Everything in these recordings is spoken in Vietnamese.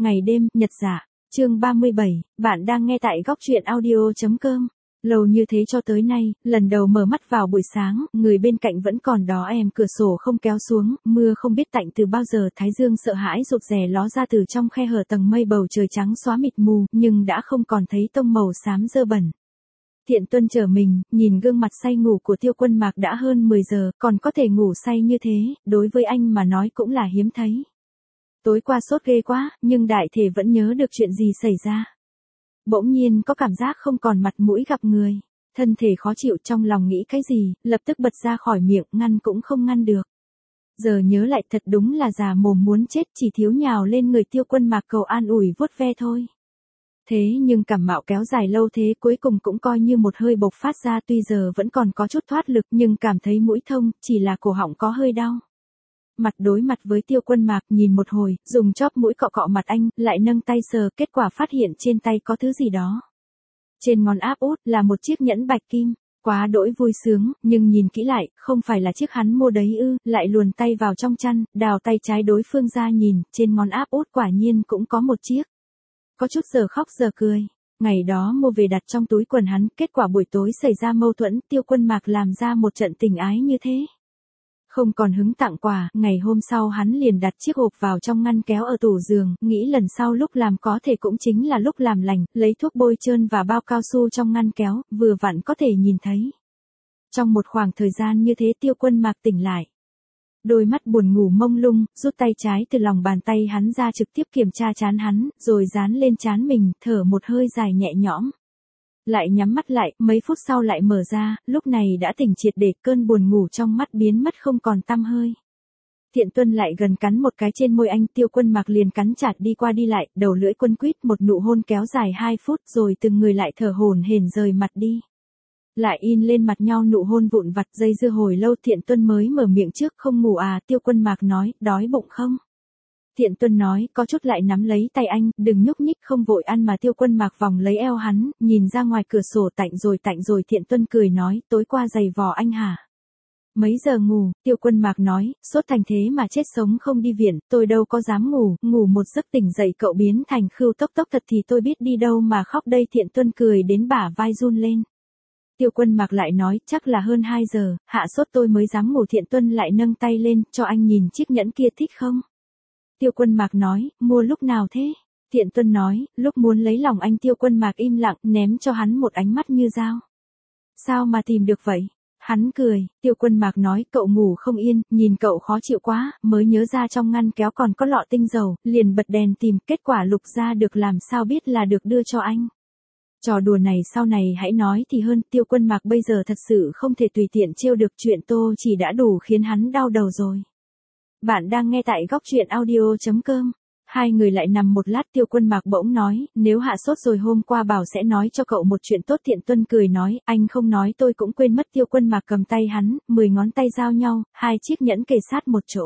ngày đêm, nhật dạ. Chương 37, bạn đang nghe tại góc truyện audio.com. Lâu như thế cho tới nay, lần đầu mở mắt vào buổi sáng, người bên cạnh vẫn còn đó, em cửa sổ không kéo xuống, mưa không biết tạnh từ bao giờ, thái dương sợ hãi rụt rè ló ra từ trong khe hở tầng mây, bầu trời trắng xóa mịt mù, nhưng đã không còn thấy tông màu xám dơ bẩn. Thiện Tuân trở mình, nhìn gương mặt say ngủ của Tiêu Quân Mạc, đã hơn 10 giờ, còn có thể ngủ say như thế, đối với anh mà nói cũng là hiếm thấy. Tối qua sốt ghê quá, nhưng đại thể vẫn nhớ được chuyện gì xảy ra. Bỗng nhiên có cảm giác không còn mặt mũi gặp người, thân thể khó chịu, trong lòng nghĩ cái gì, lập tức bật ra khỏi miệng, ngăn cũng không ngăn được. Giờ nhớ lại thật đúng là già mồm muốn chết, chỉ thiếu nhào lên người Tiêu Quân Mạc cầu an ủi vuốt ve thôi. Thế nhưng cảm mạo kéo dài lâu thế cuối cùng cũng coi như một hơi bộc phát ra, tuy giờ vẫn còn có chút thoát lực nhưng cảm thấy mũi thông, chỉ là cổ họng có hơi đau. Mặt đối mặt với Tiêu Quân Mạc, nhìn một hồi, dùng chóp mũi cọ cọ mặt anh, lại nâng tay sờ, kết quả phát hiện trên tay có thứ gì đó. Trên ngón áp út là một chiếc nhẫn bạch kim, quá đỗi vui sướng, nhưng nhìn kỹ lại, không phải là chiếc hắn mua đấy ư, lại luồn tay vào trong chăn, đào tay trái đối phương ra nhìn, trên ngón áp út quả nhiên cũng có một chiếc. Có chút giờ khóc giờ cười. Ngày đó mua về đặt trong túi quần hắn, kết quả buổi tối xảy ra mâu thuẫn, Tiêu Quân Mạc làm ra một trận tình ái như thế. Không còn hứng tặng quà, ngày hôm sau hắn liền đặt chiếc hộp vào trong ngăn kéo ở tủ giường, nghĩ lần sau lúc làm có thể cũng chính là lúc làm lành, lấy thuốc bôi trơn và bao cao su trong ngăn kéo, vừa vặn có thể nhìn thấy. Trong một khoảng thời gian như thế Tiêu Quân Mạc tỉnh lại. Đôi mắt buồn ngủ mông lung, rút tay trái từ lòng bàn tay hắn ra, trực tiếp kiểm tra trán hắn, rồi dán lên trán mình, thở một hơi dài nhẹ nhõm. Lại nhắm mắt lại, mấy phút sau lại mở ra, lúc này đã tỉnh triệt để, cơn buồn ngủ trong mắt biến mất không còn tăm hơi. Thiện Tuân lại gần cắn một cái trên môi anh, Tiêu Quân Mạc liền cắn chặt đi qua đi lại, đầu lưỡi quấn quýt, một nụ hôn kéo dài 2 phút rồi từng người lại thở hổn hển rời mặt đi. Lại in lên mặt nhau nụ hôn vụn vặt, dây dưa hồi lâu Thiện Tuân mới mở miệng trước, không ngủ à, Tiêu Quân Mạc nói, đói bụng không? Thiện Tuân nói, có chút, lại nắm lấy tay anh, đừng nhúc nhích, không vội ăn mà. Tiêu Quân Mạc vòng lấy eo hắn, nhìn ra ngoài cửa sổ, tạnh rồi. Thiện Tuân cười nói, tối qua giày vò anh hả? Mấy giờ ngủ? Tiêu Quân Mạc nói, sốt thành thế mà chết sống không đi viện, tôi đâu có dám ngủ một giấc tỉnh dậy cậu biến thành khưu tốc thật thì tôi biết đi đâu mà khóc đây. Thiện Tuân cười đến bả vai run lên. Tiêu Quân Mạc lại nói, chắc là hơn 2 giờ, hạ sốt tôi mới dám ngủ. Thiện Tuân lại nâng tay lên, cho anh nhìn chiếc nhẫn kia, thích không? Tiêu Quân Mạc nói, mua lúc nào thế? Thiện Tuân nói, lúc muốn lấy lòng anh. Tiêu Quân Mạc im lặng, ném cho hắn một ánh mắt như dao. Sao mà tìm được vậy? Hắn cười. Tiêu Quân Mạc nói, cậu ngủ không yên, nhìn cậu khó chịu quá, mới nhớ ra trong ngăn kéo còn có lọ tinh dầu, liền bật đèn tìm, kết quả lục ra được, làm sao biết là được đưa cho anh. Trò đùa này sau này hãy nói thì hơn. Tiêu Quân Mạc bây giờ thật sự không thể tùy tiện trêu được, chuyện Tô chỉ đã đủ khiến hắn đau đầu rồi. Bạn đang nghe tại góc truyện audio.com. Hai người lại nằm một lát, Tiêu Quân Mạc bỗng nói, nếu hạ sốt rồi hôm qua bảo sẽ nói cho cậu một chuyện tốt. Thiện Tuân cười nói, anh không nói tôi cũng quên mất. Tiêu Quân Mạc cầm tay hắn, 10 ngón tay giao nhau, 2 chiếc nhẫn kề sát một chỗ.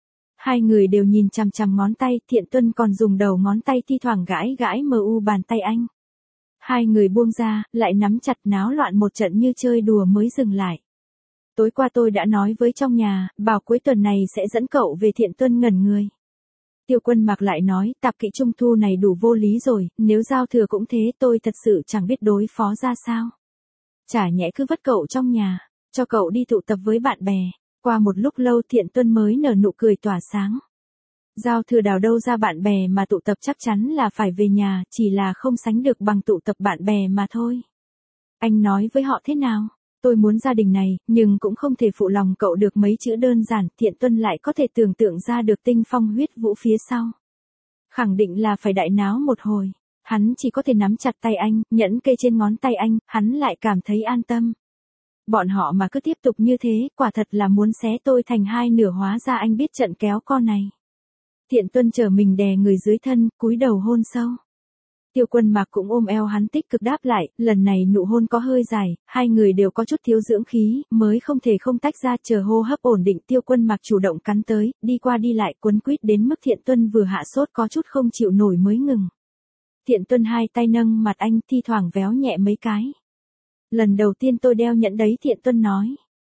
Hai người đều nhìn chằm chằm ngón tay, Thiện Tuân còn dùng đầu ngón tay thi thoảng gãi bàn tay anh. Hai người buông ra, lại nắm chặt, náo loạn một trận như chơi đùa mới dừng lại. Tối qua tôi đã nói với trong nhà, bảo cuối tuần này sẽ dẫn cậu về. Thiện Tuân ngẩn người. Tiêu Quân Mạc lại nói, tạp kỵ trung thu này đủ vô lý rồi, nếu giao thừa cũng thế, tôi thật sự chẳng biết đối phó ra sao. Chả nhẽ cứ vất cậu trong nhà, cho cậu đi tụ tập với bạn bè. Qua một lúc lâu Thiện Tuân mới nở nụ cười tỏa sáng. Giao thừa đào đâu ra bạn bè mà tụ tập, chắc chắn là phải về nhà, chỉ là không sánh được bằng tụ tập bạn bè mà thôi. Anh nói với họ thế nào? Tôi muốn gia đình này, nhưng cũng không thể phụ lòng cậu được mấy chữ đơn giản. Thiện Tuân lại có thể tưởng tượng ra được tinh phong huyết vũ phía sau. Khẳng định là phải đại náo một hồi. Hắn chỉ có thể nắm chặt tay anh, nhẫn kê trên ngón tay anh, hắn lại cảm thấy an tâm. Bọn họ mà cứ tiếp tục như thế, quả thật là muốn xé tôi thành hai nửa, hóa ra anh biết trận kéo co này. Thiện Tuân trở mình đè người dưới thân, cúi đầu hôn sâu. Tiêu Quân Mạc cũng ôm eo hắn tích cực đáp lại, lần này nụ hôn có hơi dài, hai người đều có chút thiếu dưỡng khí, mới không thể không tách ra. Chờ hô hấp ổn định, Tiêu Quân Mạc chủ động cắn tới, đi qua đi lại quấn quýt đến mức Thiện Tuân vừa hạ sốt có chút không chịu nổi mới ngừng. Thiện Tuân hai tay nâng mặt anh, thi thoảng véo nhẹ mấy cái. Lần đầu tiên tôi đeo nhẫn đấy, Thiện Tuân nói.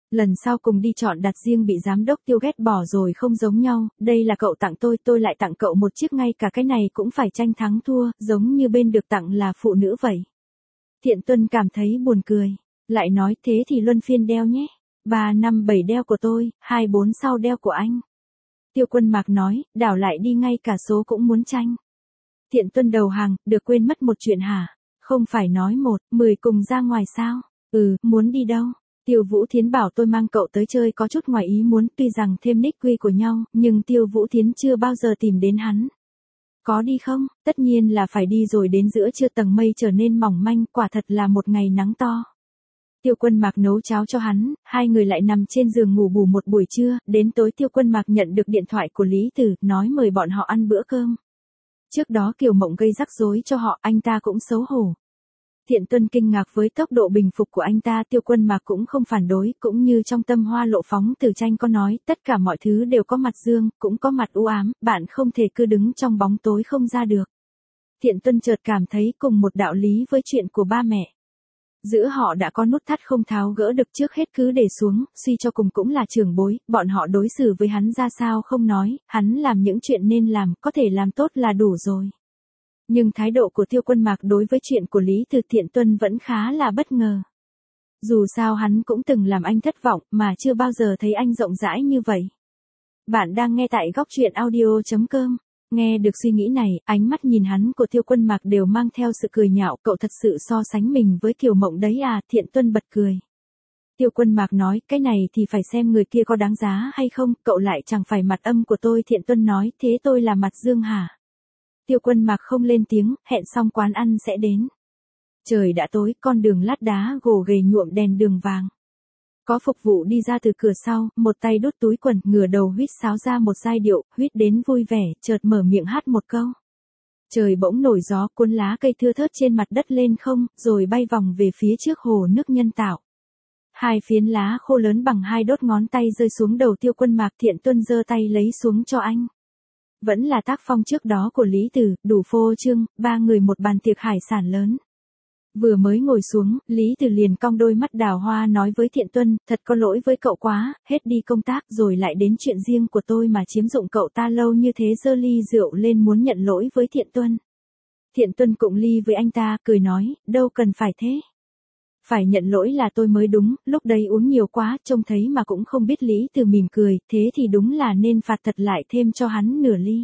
Lần sau cùng đi chọn đặt riêng bị giám đốc Tiêu ghét bỏ rồi không giống nhau, đây là cậu tặng tôi lại tặng cậu một chiếc, ngay cả cái này cũng phải tranh thắng thua, giống như bên được tặng là phụ nữ vậy. Thiện Tuân cảm thấy buồn cười, lại nói thế thì luân phiên đeo nhé. 3, 5, 7 đeo của tôi, 2, 4 sau đeo của anh. Tiêu Quân Mạc nói, đảo lại đi ngay cả số cũng muốn tranh. Thiện Tuân đầu hàng, được quên mất một chuyện hả? Không phải nói 1, 10 cùng ra ngoài sao? Muốn đi đâu? Tiêu Vũ Thiến bảo tôi mang cậu tới chơi có chút ngoài ý muốn, tuy rằng thêm nick quy của nhau, nhưng Tiêu Vũ Thiến chưa bao giờ tìm đến hắn. Có đi không? Tất nhiên là phải đi rồi, đến giữa trưa tầng mây trở nên mỏng manh, quả thật là một ngày nắng to. Tiêu Quân Mạc nấu cháo cho hắn, hai người lại nằm trên giường ngủ bù một buổi trưa, đến tối Tiêu Quân Mạc nhận được điện thoại của Lý Tử, nói mời bọn họ ăn bữa cơm. Trước đó Kiều Mộng gây rắc rối cho họ, anh ta cũng xấu hổ. Thiện Tuân kinh ngạc với tốc độ bình phục của anh ta, Tiêu Quân Mạc cũng không phản đối, cũng như trong Tâm Hoa Lộ Phóng Tử Tranh có nói, tất cả mọi thứ đều có mặt dương, cũng có mặt u ám, bạn không thể cứ đứng trong bóng tối không ra được. Thiện Tuân chợt cảm thấy cùng một đạo lý với chuyện của ba mẹ. Giữa họ đã có nút thắt không tháo gỡ được, trước hết cứ để xuống, suy cho cùng cũng là trưởng bối, bọn họ đối xử với hắn ra sao không nói, hắn làm những chuyện nên làm, có thể làm tốt là đủ rồi. Nhưng thái độ của Tiêu Quân Mạc đối với chuyện của Lý Từ Thiện Tuân vẫn khá là bất ngờ. Dù sao hắn cũng từng làm anh thất vọng, mà chưa bao giờ thấy anh rộng rãi như vậy. Bạn đang nghe tại góc truyện audio.com. Nghe được suy nghĩ này, ánh mắt nhìn hắn của Tiêu Quân Mạc đều mang theo sự cười nhạo, cậu thật sự so sánh mình với Kiều Mộng đấy à? Thiện Tuân bật cười. Tiêu Quân Mạc nói, cái này thì phải xem người kia có đáng giá hay không, cậu lại chẳng phải mặt âm của tôi. Thiện Tuân nói, thế tôi là mặt dương hả? Tiêu Quân Mạc không lên tiếng, hẹn xong quán ăn sẽ đến. Trời đã tối, con đường lát đá gồ ghề nhuộm đèn đường vàng. Có phục vụ đi ra từ cửa sau, một tay đút túi quần, ngửa đầu huýt sáo ra một giai điệu, huýt đến vui vẻ, chợt mở miệng hát một câu. Trời bỗng nổi gió, cuốn lá cây thưa thớt trên mặt đất lên không, rồi bay vòng về phía trước hồ nước nhân tạo. Hai phiến lá khô lớn bằng hai đốt ngón tay rơi xuống đầu Tiêu Quân Mạc. Thiện Tuân giơ tay lấy xuống cho anh. Vẫn là tác phong trước đó của Lý Tử, đủ phô trương, ba người một bàn tiệc hải sản lớn. Vừa mới ngồi xuống, Lý Tử liền cong đôi mắt đào hoa nói với Thiện Tuân, thật có lỗi với cậu quá, hết đi công tác rồi lại đến chuyện riêng của tôi mà chiếm dụng cậu ta lâu như thế. Giơ ly rượu lên muốn nhận lỗi với Thiện Tuân. Thiện Tuân cụng ly với anh ta, cười nói, đâu cần phải thế. Phải nhận lỗi là tôi mới đúng, lúc đấy uống nhiều quá, trông thấy mà cũng không biết. Lý Tử mỉm cười, thế thì đúng là nên phạt thật, lại thêm cho hắn nửa ly.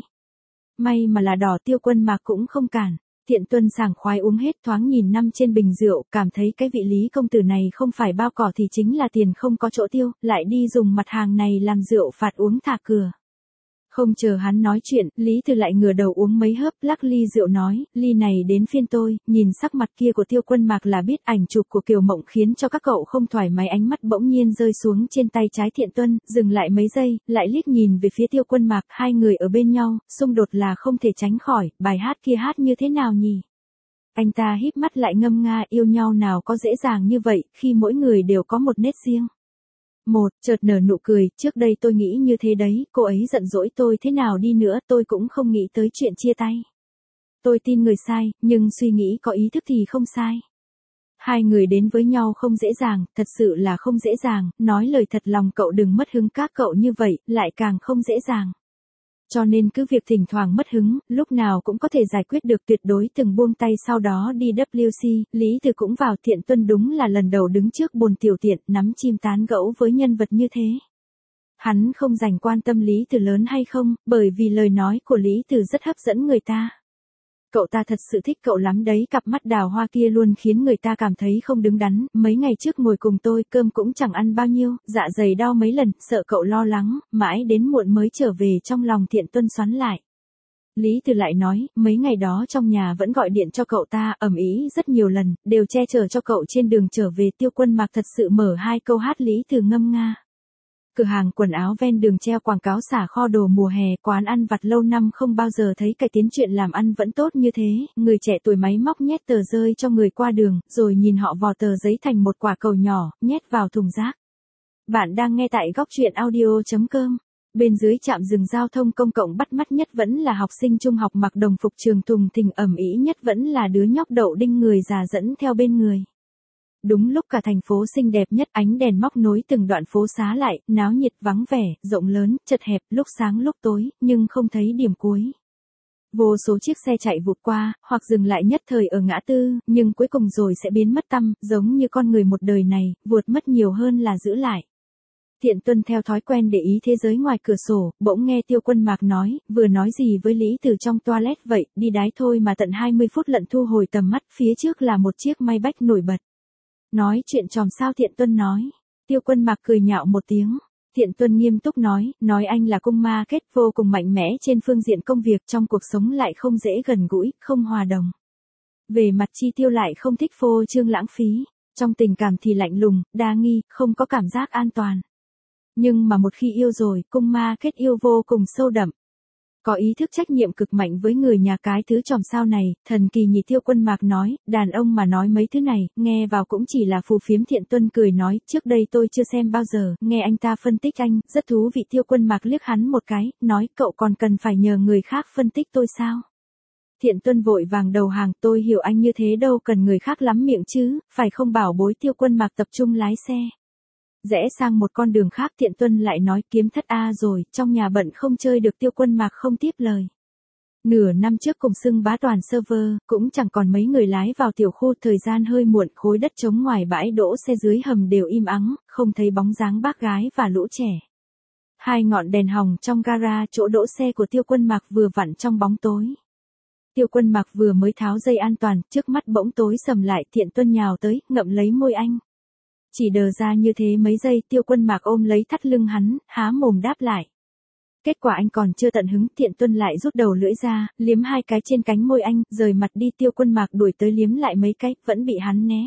May mà là đỏ. Tiêu Quân Mạc cũng không cản. Thiện Tuân sảng khoái uống hết, thoáng nhìn năm trên bình rượu, cảm thấy cái vị Lý công tử này không phải bao cỏ thì chính là tiền không có chỗ tiêu, lại đi dùng mặt hàng này làm rượu phạt uống thả cửa. Không chờ hắn nói chuyện, Lý Từ lại ngửa đầu uống mấy hớp, lắc ly rượu nói, ly này đến phiên tôi. Nhìn sắc mặt kia của Tiêu Quân Mạc là biết ảnh chụp của Kiều Mộng khiến cho các cậu không thoải mái. Ánh mắt bỗng nhiên rơi xuống trên tay trái Thiện Tuân, dừng lại mấy giây, lại liếc nhìn về phía Tiêu Quân Mạc. Hai người ở bên nhau, xung đột là không thể tránh khỏi, bài hát kia hát như thế nào nhỉ? Anh ta híp mắt lại ngâm nga, yêu nhau nào có dễ dàng như vậy, khi mỗi người đều có một nét riêng. Chợt nở nụ cười, trước đây tôi nghĩ như thế đấy, cô ấy giận dỗi tôi thế nào đi nữa tôi cũng không nghĩ tới chuyện chia tay. Tôi tin người sai, nhưng suy nghĩ có ý thức thì không sai. Hai người đến với nhau không dễ dàng, thật sự là không dễ dàng, nói lời thật lòng cậu đừng mất hứng, các cậu như vậy, lại càng không dễ dàng. Cho nên cứ việc thỉnh thoảng mất hứng, lúc nào cũng có thể giải quyết được, tuyệt đối từng buông tay. Sau đó đi WC, Lý Từ cũng vào. Thiện Tuân đúng là lần đầu đứng trước bồn tiểu tiện, nắm chim tán gẫu với nhân vật như thế. Hắn không dành quan tâm Lý Từ lớn hay không, bởi vì lời nói của Lý Từ rất hấp dẫn người ta. Cậu ta thật sự thích cậu lắm đấy, cặp mắt đào hoa kia luôn khiến người ta cảm thấy không đứng đắn. Mấy ngày trước ngồi cùng tôi, cơm cũng chẳng ăn bao nhiêu, dạ dày đau mấy lần, sợ cậu lo lắng, mãi đến muộn mới trở về. Trong lòng Thiện Tuân xoắn lại. Lý Từ lại nói, mấy ngày đó trong nhà vẫn gọi điện cho cậu ta, ầm ĩ rất nhiều lần, đều che chở cho cậu trên đường trở về. Tiêu Quân Mạc thật sự mở hai câu hát Lý Từ ngâm nga. Cửa hàng quần áo ven đường treo quảng cáo xả kho đồ mùa hè, quán ăn vặt lâu năm không bao giờ thấy cải tiến, chuyện làm ăn vẫn tốt như thế. Người trẻ tuổi máy móc nhét tờ rơi cho người qua đường, rồi nhìn họ vò tờ giấy thành một quả cầu nhỏ, nhét vào thùng rác. Bạn đang nghe tại góc truyện audio.com. Bên dưới trạm dừng giao thông công cộng, bắt mắt nhất vẫn là học sinh trung học mặc đồng phục trường thùng thình, ầm ĩ nhất vẫn là đứa nhóc đậu đinh người già dẫn theo bên người. Đúng lúc cả thành phố xinh đẹp nhất, ánh đèn móc nối từng đoạn phố xá lại, náo nhiệt vắng vẻ, rộng lớn, chật hẹp, lúc sáng lúc tối, nhưng không thấy điểm cuối. Vô số chiếc xe chạy vụt qua, hoặc dừng lại nhất thời ở ngã tư, nhưng cuối cùng rồi sẽ biến mất tăm, giống như con người một đời này, vụt mất nhiều hơn là giữ lại. Thiện Tuân theo thói quen để ý thế giới ngoài cửa sổ, bỗng nghe Tiêu Quân Mạc nói, vừa nói gì với Lý từ trong toilet vậy, đi đái thôi mà tận 20 phút lận thu hồi tầm mắt, phía trước là một chiếc Maybach nổi bật. Nói chuyện tròm sao Thiện Tuân nói. Tiêu Quân Mạc cười nhạo một tiếng. Thiện Tuân nghiêm túc nói anh là cung ma kết vô cùng mạnh mẽ trên phương diện công việc, trong cuộc sống lại không dễ gần gũi, không hòa đồng. Về mặt chi tiêu lại không thích phô trương lãng phí, trong tình cảm thì lạnh lùng, đa nghi, không có cảm giác an toàn. Nhưng mà một khi yêu rồi, cung ma kết yêu vô cùng sâu đậm. Có ý thức trách nhiệm cực mạnh với người nhà cái thứ tròm sao này, thần kỳ nhị. Tiêu Quân Mạc nói, đàn ông mà nói mấy thứ này, nghe vào cũng chỉ là phù phiếm. Thiện Tuân cười nói, trước đây tôi chưa xem bao giờ, nghe anh ta phân tích anh, rất thú vị. Tiêu Quân Mạc liếc hắn một cái, nói, cậu còn cần phải nhờ người khác phân tích tôi sao? Thiện Tuân vội vàng đầu hàng, tôi hiểu anh như thế đâu cần người khác lắm miệng chứ, phải không bảo bối. Tiêu Quân Mạc tập trung lái xe. Rẽ sang một con đường khác. Thiện Tuân lại nói, kiếm thất A rồi, trong nhà bận không chơi được. Tiêu Quân Mạc không tiếp lời. Nửa năm trước cùng xưng bá toàn server, cũng chẳng còn mấy người lái vào tiểu khu. Thời gian hơi muộn, khối đất trống ngoài bãi đỗ xe dưới hầm đều im ắng, không thấy bóng dáng bác gái và lũ trẻ. Hai ngọn đèn hồng trong gara chỗ đỗ xe của Tiêu Quân Mạc vừa vặn trong bóng tối. Tiêu Quân Mạc vừa mới tháo dây an toàn, trước mắt bỗng tối sầm lại. Thiện Tuân nhào tới, ngậm lấy môi anh. Chỉ đờ ra như thế mấy giây, Tiêu Quân Mạc ôm lấy thắt lưng hắn, há mồm đáp lại. Kết quả anh còn chưa tận hứng, Thiện Tuân lại rút đầu lưỡi ra, liếm hai cái trên cánh môi anh, rời mặt đi. Tiêu Quân Mạc đuổi tới liếm lại mấy cái, vẫn bị hắn né.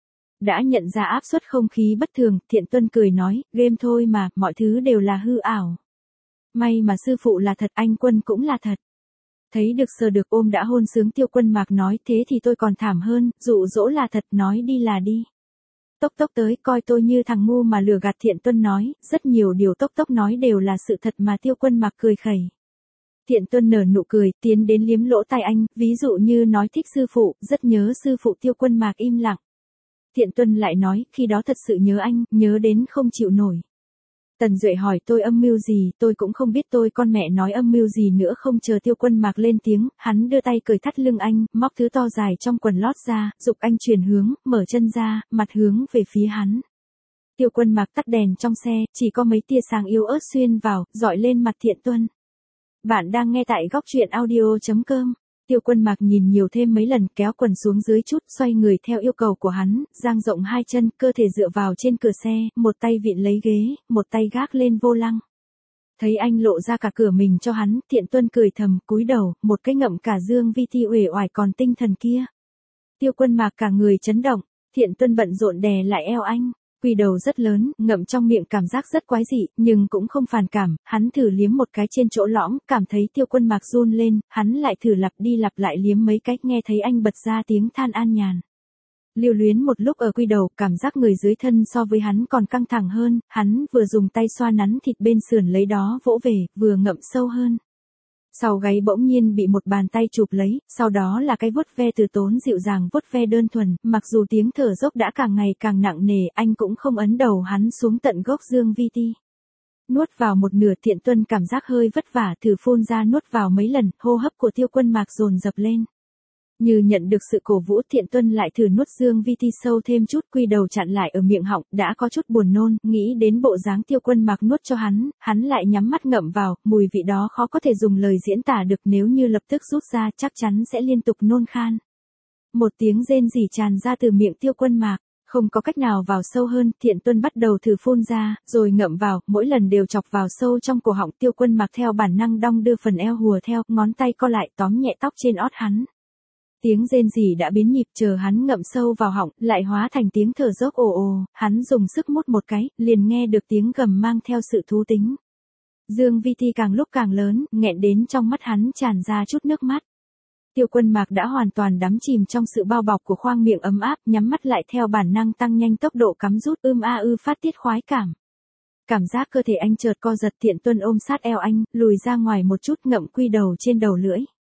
Đã nhận ra áp suất không khí bất thường, Thiện Tuân cười nói, game thôi mà, mọi thứ đều là hư ảo. May mà sư phụ là thật, anh Quân cũng là thật. Thấy được sờ được ôm đã hôn sướng. Tiêu Quân Mạc nói, thế thì tôi còn thảm hơn, dụ dỗ là thật, nói đi là đi. Tốc tốc tới, coi tôi như thằng ngu mà lừa gạt. Thiện Tuân nói, rất nhiều điều tốc tốc nói đều là sự thật mà. Tiêu Quân Mạc cười khẩy. Thiện Tuân nở nụ cười, tiến đến liếm lỗ tai anh, ví dụ như nói thích sư phụ, rất nhớ sư phụ. Tiêu Quân Mạc im lặng. Thiện Tuân lại nói, khi đó thật sự nhớ anh, nhớ đến không chịu nổi. Tần Duệ hỏi tôi âm mưu gì, tôi cũng không biết. Tôi con mẹ nói âm mưu gì nữa. Không chờ Tiêu Quân Mạc lên tiếng, hắn đưa tay cởi thắt lưng anh, móc thứ to dài trong quần lót ra, giục anh chuyển hướng, mở chân ra, mặt hướng về phía hắn. Tiêu Quân Mạc tắt đèn trong xe, chỉ có mấy tia sáng yếu ớt xuyên vào, dọi lên mặt Thiện Tuân. Bạn đang nghe tại góc truyện audio.com. Tiêu Quân Mạc nhìn nhiều thêm mấy lần, kéo quần xuống dưới chút, xoay người theo yêu cầu của hắn, dang rộng hai chân, cơ thể dựa vào trên cửa xe, một tay vịn lấy ghế, một tay gác lên vô lăng. Thấy anh lộ ra cả cửa mình cho hắn, Thiện Tuân cười thầm, cúi đầu, một cái ngậm cả Dương Vi Ti uể oải còn tinh thần kia. Tiêu Quân Mạc cả người chấn động, Thiện Tuân bận rộn đè lại eo anh. Quy đầu rất lớn, ngậm trong miệng cảm giác rất quái dị, nhưng cũng không phản cảm. Hắn thử liếm một cái trên chỗ lõm, cảm thấy Tiêu Quân Mạc run lên, hắn lại thử lặp đi lặp lại liếm mấy cách, nghe thấy anh bật ra tiếng than an nhàn. Lưu luyến một lúc ở quy đầu, cảm giác người dưới thân so với hắn còn căng thẳng hơn, hắn vừa dùng tay xoa nắn thịt bên sườn lấy đó vỗ về, vừa ngậm sâu hơn. Sau gáy bỗng nhiên bị một bàn tay chụp lấy, sau đó là cái vuốt ve từ tốn dịu dàng, vuốt ve đơn thuần, mặc dù tiếng thở dốc đã càng ngày càng nặng nề, anh cũng không ấn đầu hắn xuống tận gốc Dương Vi Ti. Nuốt vào một nửa. Thiện Tuân cảm giác hơi vất vả, thử phun ra nuốt vào mấy lần, hô hấp của Tiêu Quân Mạc dồn dập lên. Như nhận được sự cổ vũ, Thiện Tuân lại thử nuốt Dương Vi Ti sâu thêm chút, quy đầu chặn lại ở miệng họng, đã có chút buồn nôn, nghĩ đến bộ dáng Tiêu Quân Mạc nuốt cho hắn lại nhắm mắt ngậm vào, mùi vị đó khó có thể dùng lời diễn tả được, nếu như lập tức rút ra chắc chắn sẽ liên tục nôn khan. Một tiếng rên rỉ tràn ra từ miệng Tiêu Quân Mạc, không có cách nào vào sâu hơn, Thiện Tuân bắt đầu thử phun ra, rồi ngậm vào, mỗi lần đều chọc vào sâu trong cổ họng. Tiêu Quân Mạc theo bản năng đong đưa phần eo hùa theo, ngón tay co lại tóm nhẹ tóc trên ót hắn. Tiếng rên rỉ đã biến nhịp, chờ hắn ngậm sâu vào họng, lại hóa thành tiếng thở dốc ồ ồ, hắn dùng sức mút một cái, liền nghe được tiếng gầm mang theo sự thú tính. Dương Vi Ti càng lúc càng lớn, nghẹn đến trong mắt hắn tràn ra chút nước mắt. Tiêu Quân Mạc đã hoàn toàn đắm chìm trong sự bao bọc của khoang miệng ấm áp, nhắm mắt lại theo bản năng tăng nhanh tốc độ cắm rút, phát tiết khoái cảm. Cảm giác cơ thể anh chợt co giật. Thiện Tuân ôm sát eo anh, lùi ra ngoài một chút, ngậm quy đầu trên đầu lưỡi.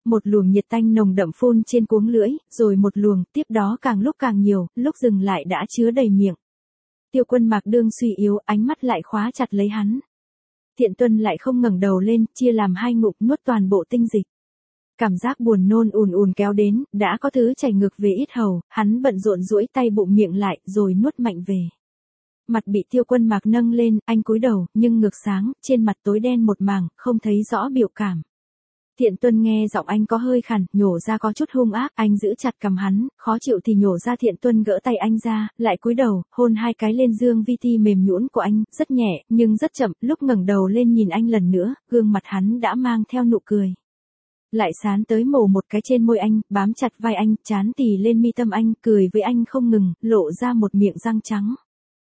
Một luồng nhiệt tanh nồng đậm phun trên cuống lưỡi, rồi một luồng, tiếp đó càng lúc càng nhiều, lúc dừng lại đã chứa đầy miệng. Tiêu Quân Mạc đương suy yếu, ánh mắt lại khóa chặt lấy hắn. Thiện Tuân lại không ngẩng đầu lên, chia làm hai ngụm nuốt toàn bộ tinh dịch. Cảm giác buồn nôn ùn ùn kéo đến, đã có thứ chảy ngược về yết hầu, hắn bận rộn duỗi tay bụng miệng lại, rồi nuốt mạnh về. Mặt bị Tiêu Quân Mạc nâng lên, anh cúi đầu, nhưng ngược sáng, trên mặt tối đen một mảng, không thấy rõ biểu cảm. Thiện Tuân nghe giọng anh có hơi khàn, nhổ ra có chút hung ác, anh giữ chặt cằm hắn, khó chịu thì nhổ ra. Thiện Tuân gỡ tay anh ra, lại cúi đầu, hôn hai cái lên dương vi ti mềm nhũn của anh, rất nhẹ, nhưng rất chậm, lúc ngẩng đầu lên nhìn anh lần nữa, gương mặt hắn đã mang theo nụ cười. Lại sán tới mổ một cái trên môi anh, bám chặt vai anh, trán tì lên mi tâm anh, cười với anh không ngừng, lộ ra một miệng răng trắng.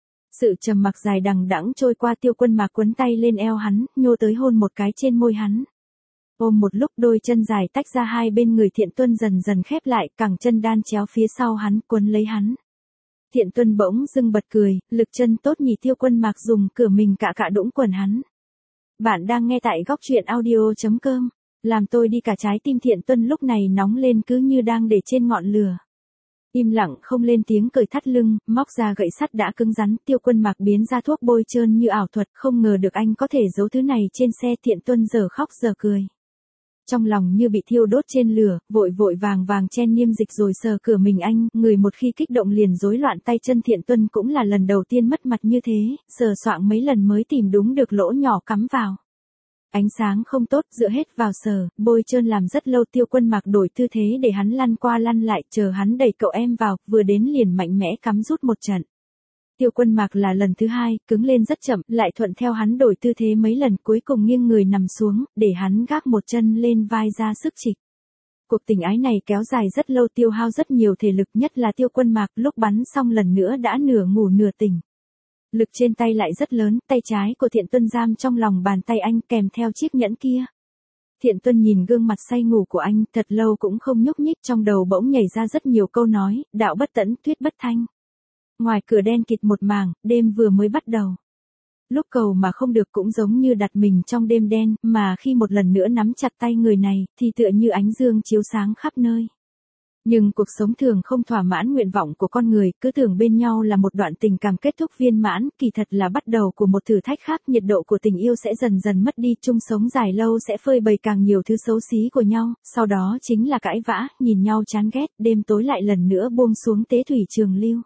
Sự trầm mặc dài đằng đẵng trôi qua. Tiêu Quân Mạc quấn tay lên eo hắn, nhô tới hôn một cái trên môi hắn. Ôm một lúc đôi chân dài tách ra hai bên người Thiện Tuân dần dần khép lại, cẳng chân đan chéo phía sau hắn, quấn lấy hắn. Thiện Tuân bỗng dưng bật cười, lực chân tốt nhỉ. Tiêu Quân Mạc dùng cửa mình cạ cạ đũng quần hắn. Bạn đang nghe tại góc truyện audio.com. Làm tôi đi cả trái tim. Thiện Tuân lúc này nóng lên cứ như đang để trên ngọn lửa. Im lặng không lên tiếng, cởi thắt lưng, móc ra gậy sắt đã cứng rắn. Tiêu Quân Mạc biến ra thuốc bôi trơn như ảo thuật, không ngờ được anh có thể giấu thứ này trên xe. Thiện Tuân giờ khóc giờ cười. Trong lòng như bị thiêu đốt trên lửa, vội vội vàng vàng chen niêm dịch rồi sờ cửa mình anh, người một khi kích động liền rối loạn tay chân. Thiện Tuân cũng là lần đầu tiên mất mặt như thế, sờ soạng mấy lần mới tìm đúng được lỗ nhỏ cắm vào. Ánh sáng không tốt, dựa hết vào sờ, bôi trơn làm rất lâu. Tiêu Quân Mạc đổi tư thế để hắn lăn qua lăn lại, chờ hắn đẩy cậu em vào, vừa đến liền mạnh mẽ cắm rút một trận. Tiêu Quân Mạc là lần thứ hai, cứng lên rất chậm, lại thuận theo hắn đổi tư thế mấy lần, cuối cùng nghiêng người nằm xuống, để hắn gác một chân lên vai ra sức trịch. Cuộc tình ái này kéo dài rất lâu, tiêu hao rất nhiều thể lực, nhất là Tiêu Quân Mạc, lúc bắn xong lần nữa đã nửa ngủ nửa tỉnh. Lực trên tay lại rất lớn, tay trái của Thiện Tuân giam trong lòng bàn tay anh kèm theo chiếc nhẫn kia. Thiện Tuân nhìn gương mặt say ngủ của anh, thật lâu cũng không nhúc nhích, trong đầu bỗng nhảy ra rất nhiều câu nói, đạo bất tẫn, thuyết bất thanh. Ngoài cửa đen kịt một mảng, đêm vừa mới bắt đầu. Lúc cầu mà không được cũng giống như đặt mình trong đêm đen, mà khi một lần nữa nắm chặt tay người này, thì tựa như ánh dương chiếu sáng khắp nơi. Nhưng cuộc sống thường không thỏa mãn nguyện vọng của con người, cứ tưởng bên nhau là một đoạn tình cảm kết thúc viên mãn, kỳ thật là bắt đầu của một thử thách khác. Nhiệt độ của tình yêu sẽ dần dần mất đi, chung sống dài lâu sẽ phơi bày càng nhiều thứ xấu xí của nhau, sau đó chính là cãi vã, nhìn nhau chán ghét, đêm tối lại lần nữa buông xuống tế thủy trường lưu.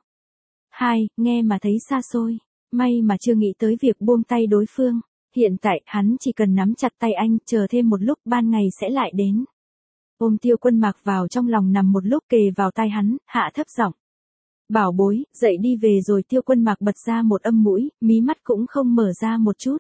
2. Nghe mà thấy xa xôi. May mà chưa nghĩ tới việc buông tay đối phương. Hiện tại, hắn chỉ cần nắm chặt tay anh, chờ thêm một lúc, ban ngày sẽ lại đến. Ôm Tiêu Quân Mạc vào trong lòng nằm một lúc, kề vào tai hắn, hạ thấp giọng. Bảo bối, dậy đi về rồi. Tiêu Quân Mạc bật ra một âm mũi, mí mắt cũng không mở ra một chút.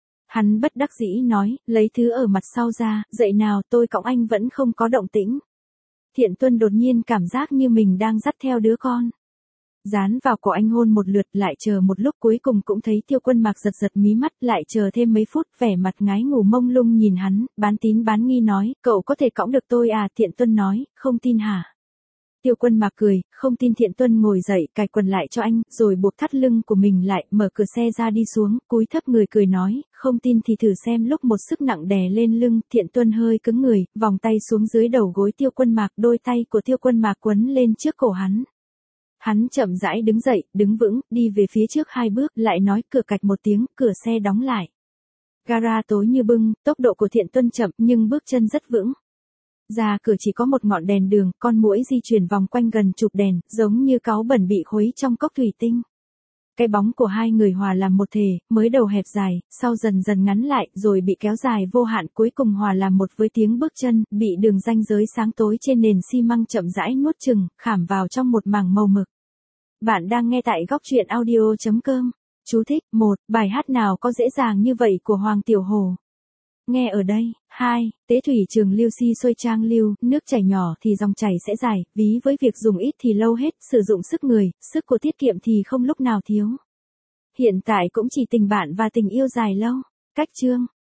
Hắn bất đắc dĩ nói, lấy thứ ở mặt sau ra, dậy nào, tôi cõng anh. Vẫn không có động tĩnh. Thiện Tuân đột nhiên cảm giác như mình đang dắt theo đứa con. Dán vào cổ anh hôn một lượt, lại chờ một lúc, cuối cùng cũng thấy Tiêu Quân Mạc giật giật mí mắt, lại chờ thêm mấy phút, vẻ mặt ngái ngủ mông lung nhìn hắn, bán tín bán nghi nói, cậu có thể cõng được tôi à? Thiện Tuân nói, không tin hả? Tiêu Quân Mạc cười, không tin. Thiện Tuân ngồi dậy, cài quần lại cho anh, rồi buộc thắt lưng của mình lại, mở cửa xe ra đi xuống, cúi thấp người cười nói, không tin thì thử xem. Lúc một sức nặng đè lên lưng, Thiện Tuân hơi cứng người, vòng tay xuống dưới đầu gối Tiêu Quân Mạc, đôi tay của Tiêu Quân Mạc quấn lên trước cổ hắn. Hắn chậm rãi đứng dậy, đứng vững, đi về phía trước 2 bước, lại nói, cửa cạch một tiếng, cửa xe đóng lại. Gara tối như bưng, tốc độ của Thiện Tuân chậm, nhưng bước chân rất vững. Ra cửa chỉ có một ngọn đèn đường, con muỗi di chuyển vòng quanh gần chục đèn, giống như cáu bẩn bị khuấy trong cốc thủy tinh. Cái bóng của hai người hòa làm một thể, mới đầu hẹp dài, sau dần dần ngắn lại, rồi bị kéo dài vô hạn, cuối cùng hòa làm một với tiếng bước chân, bị đường ranh giới sáng tối trên nền xi măng chậm rãi nuốt chừng, khảm vào trong một mảng màu mực. Bạn đang nghe tại góc truyện audio.com. Chú thích: 1. Bài hát nào có dễ dàng như vậy của Hoàng Tiểu Hồ. Nghe ở đây. 2. Tế thủy trường lưu, si xuôi trang lưu, nước chảy nhỏ thì dòng chảy sẽ dài, ví với việc dùng ít thì lâu hết, sử dụng sức người, sức của tiết kiệm thì không lúc nào thiếu. Hiện tại cũng chỉ tình bạn và tình yêu dài lâu. Cách chương.